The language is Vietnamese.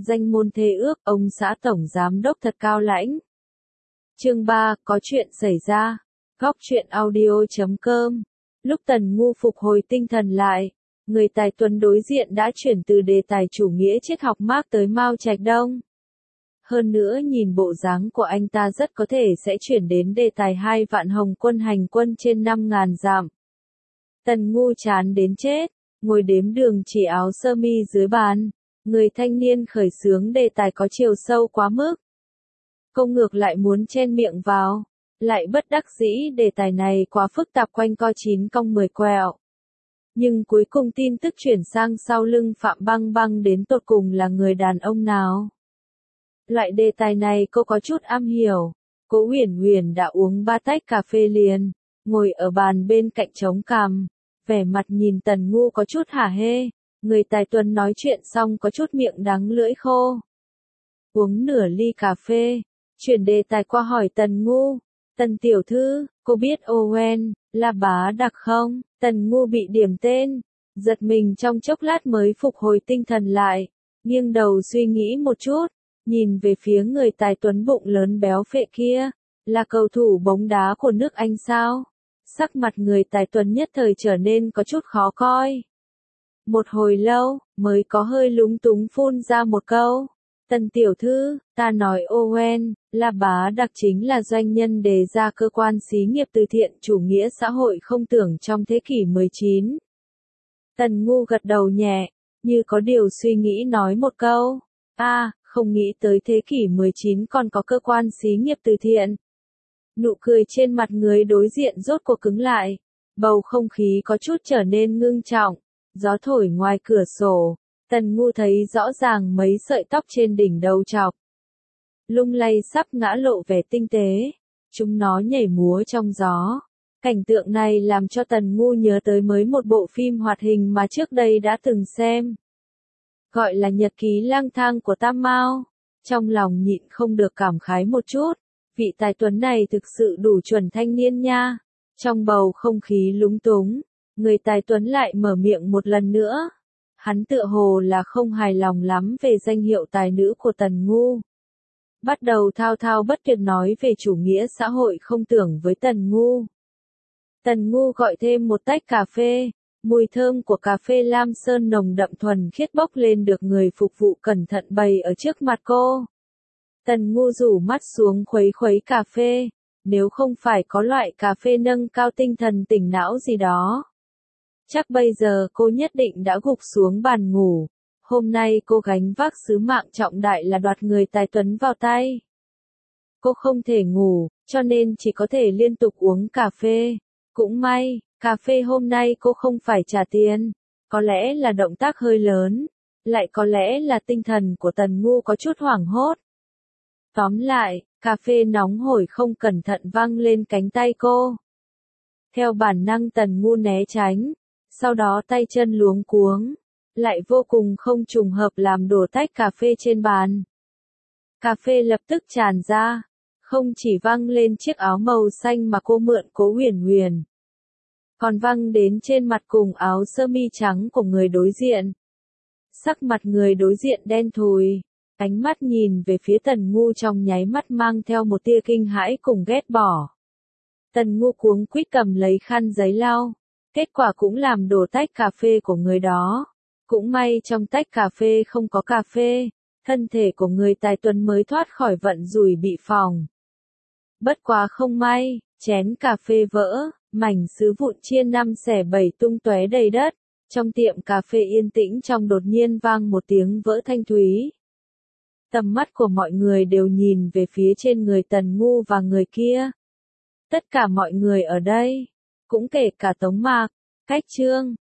danh môn thê ước, ông xã tổng giám đốc thật cao lãnh. Chương 3, có chuyện xảy ra. Góc truyện audio.com. Lúc Tần Ngu phục hồi tinh thần lại, người tài tuấn đối diện đã chuyển từ đề tài chủ nghĩa triết học Mác tới Mao Trạch Đông. Hơn nữa nhìn bộ dáng của anh ta rất có thể sẽ chuyển đến đề tài 2 vạn Hồng quân hành quân trên 5.000 dặm. Tần Ngu chán đến chết, ngồi đếm đường chỉ áo sơ mi dưới bàn. Người thanh niên khởi xướng đề tài có chiều sâu quá mức. Cô ngược lại muốn chen miệng vào, lại bất đắc dĩ đề tài này quá phức tạp quanh co 9 cong 10 quẹo. Nhưng cuối cùng tin tức chuyển sang sau lưng Phạm Băng Băng đến tột cùng là người đàn ông nào. Loại đề tài này cô có chút am hiểu. Cố Uyển Uyển đã uống 3 tách cà phê liền, ngồi ở bàn bên cạnh chống cằm, vẻ mặt nhìn Tần Ngu có chút hả hê. Người tài tuấn nói chuyện xong có chút miệng đắng lưỡi khô. Uống nửa ly cà phê, chuyển đề tài qua hỏi Tần Ngu. Tần tiểu thư, cô biết Owen là Bá Đặc không? Tần Ngu bị điểm tên, giật mình trong chốc lát mới phục hồi tinh thần lại, nghiêng đầu suy nghĩ một chút, nhìn về phía người tài tuấn bụng lớn béo phệ kia, là cầu thủ bóng đá của nước Anh sao? Sắc mặt người tài tuấn nhất thời trở nên có chút khó coi. Một hồi lâu, mới có hơi lúng túng phun ra một câu. Tần tiểu thư, ta nói Owen là Bá Đặc chính là doanh nhân đề ra cơ quan xí nghiệp từ thiện chủ nghĩa xã hội không tưởng trong thế kỷ 19. Tần Ngu gật đầu nhẹ, như có điều suy nghĩ nói một câu. Không nghĩ tới thế kỷ 19 còn có cơ quan xí nghiệp từ thiện. Nụ cười trên mặt người đối diện rốt cuộc cứng lại, bầu không khí có chút trở nên ngưng trọng. Gió thổi ngoài cửa sổ, Tần Ngu thấy rõ ràng mấy sợi tóc trên đỉnh đầu chọc. Lung lay sắp ngã lộ vẻ tinh tế, chúng nó nhảy múa trong gió. Cảnh tượng này làm cho Tần Ngu nhớ tới mới một bộ phim hoạt hình mà trước đây đã từng xem. Gọi là Nhật ký lang thang của Tam Mao. Trong lòng nhịn không được cảm khái một chút, vị tài tuấn này thực sự đủ chuẩn thanh niên nha. Trong bầu không khí lúng túng, người tài tuấn lại mở miệng một lần nữa. Hắn tựa hồ là không hài lòng lắm về danh hiệu tài nữ của Tần Ngu. Bắt đầu thao thao bất tuyệt nói về chủ nghĩa xã hội không tưởng với Tần Ngu. Tần Ngu gọi thêm một tách cà phê, mùi thơm của cà phê Lam Sơn nồng đậm thuần khiết bốc lên được người phục vụ cẩn thận bày ở trước mặt cô. Tần Ngu rủ mắt xuống khuấy khuấy cà phê, nếu không phải có loại cà phê nâng cao tinh thần tỉnh não gì đó. Chắc bây giờ cô nhất định đã gục xuống bàn ngủ. Hôm nay cô gánh vác sứ mạng trọng đại là đoạt người tài tuấn vào tay. Cô không thể ngủ, cho nên chỉ có thể liên tục uống cà phê. Cũng may, cà phê hôm nay cô không phải trả tiền. Có lẽ là động tác hơi lớn, lại có lẽ là tinh thần của Tần Ngu có chút hoảng hốt. Tóm lại, cà phê nóng hổi không cẩn thận văng lên cánh tay cô. Theo bản năng Tần Ngu né tránh, sau đó tay chân luống cuống, lại vô cùng không trùng hợp làm đổ tách cà phê trên bàn. Cà phê lập tức tràn ra, không chỉ văng lên chiếc áo màu xanh mà cô mượn Cố Uyển Uyển, còn văng đến trên mặt cùng áo sơ mi trắng của người đối diện. Sắc mặt người đối diện đen thùi, ánh mắt nhìn về phía Tần Ngu trong nháy mắt mang theo một tia kinh hãi cùng ghét bỏ. Tần Ngu cuống quýt cầm lấy khăn giấy lau, kết quả cũng làm đổ tách cà phê của người đó. Cũng may trong tách cà phê không có cà phê, thân thể của người tài tuấn mới thoát khỏi vận rủi bị phỏng. Bất quá không may, chén cà phê vỡ, mảnh sứ vụn chia 5 xẻ 7 tung tóe đầy đất. Trong tiệm cà phê yên tĩnh trong đột nhiên vang một tiếng vỡ thanh thúy. Tầm mắt của mọi người đều nhìn về phía trên người Tần Ngu và người kia. Tất cả mọi người ở đây, cũng kể cả Tống Mạc, Cách Trương,